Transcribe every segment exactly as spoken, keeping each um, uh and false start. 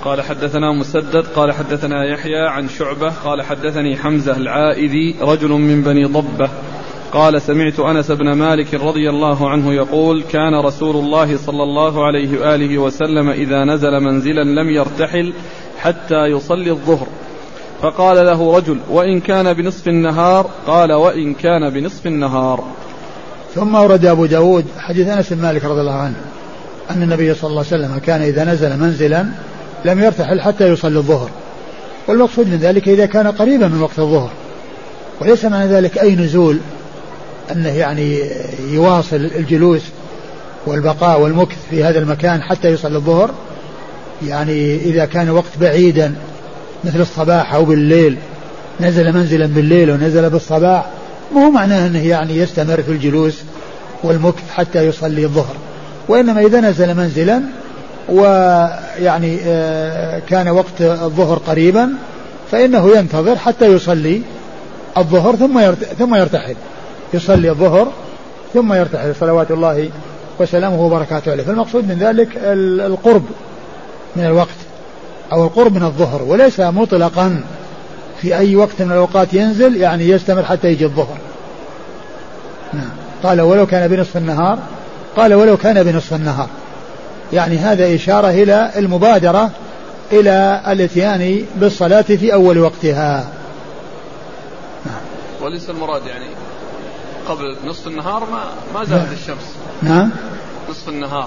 قال حدثنا مسدد قال حدثنا يحيى عن شعبة قال حدثني حمزة العائذي رجل من بني ضبة قال سمعت أنس بن مالك رضي الله عنه يقول كان رسول الله صلى الله عليه وآله وسلم إذا نزل منزلا لم يرتحل حتى يصلي الظهر، فقال له رجل وإن كان بنصف النهار؟ قال وإن كان بنصف النهار. ثم ورد أبو داود حديث أنس بن مالك رضي الله عنه أن النبي صلى الله عليه وسلم كان إذا نزل منزلا لم يرتحل حتى يصلي الظهر، والمقصود من ذلك إذا كان قريبا من وقت الظهر، وليس معنى ذلك أي نزول أنه يعني يواصل الجلوس والبقاء والمكث في هذا المكان حتى يصلي الظهر. يعني إذا كان وقت بعيدا مثل الصباح أو بالليل، نزل منزلا بالليل ونزل بالصباح، ما هو معناه أنه يعني يستمر في الجلوس والمكث حتى يصلي الظهر، وإنما إذا نزل منزلا ويعني كان وقت الظهر قريبا فإنه ينتظر حتى يصلي الظهر ثم يرتحل، يصلي الظهر ثم يرتحل صلوات الله وسلامه وبركاته عليه. فالمقصود من ذلك القرب من الوقت أو القرب من الظهر، وليس مطلقا في أي وقت من الأوقات ينزل يعني يستمر حتى يجي الظهر. نعم. قال ولو كان بنصف النهار، قال ولو كان بنصف النهار، يعني هذا إشارة إلى المبادرة إلى الاتيان بالصلاة في أول وقتها. نعم. وليس المراد يعني قبل نصف النهار ما ما زالت نعم. الشمس. نعم. نصف النهار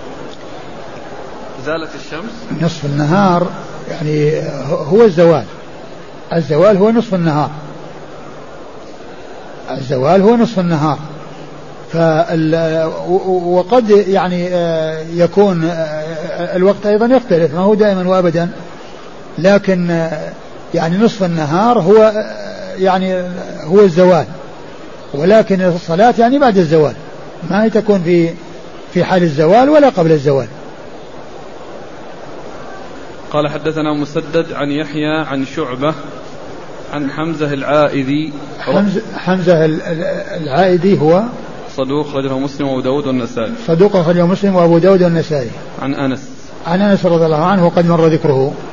زالت الشمس. نصف النهار يعني هو الزوال، الزوال هو نصف النهار، الزوال هو نصف النهار. وقد يعني يكون الوقت أيضا يختلف، ما هو دائما وأبدا، لكن يعني نصف النهار هو يعني هو الزوال، ولكن الصلاة يعني بعد الزوال، ما هي تكون في في حال الزوال ولا قبل الزوال. قال حدثنا مسدد عن يحيى عن شعبة عن حمزة العائذي. حمزة, حمزة العائذي هو صدوق أخرجه مسلم وأبو داود والنسائي. صدوق أخرجه مسلم وأبو داود والنسائي. عن أنس عن أنس رضي الله عنه وقد مر ذكره.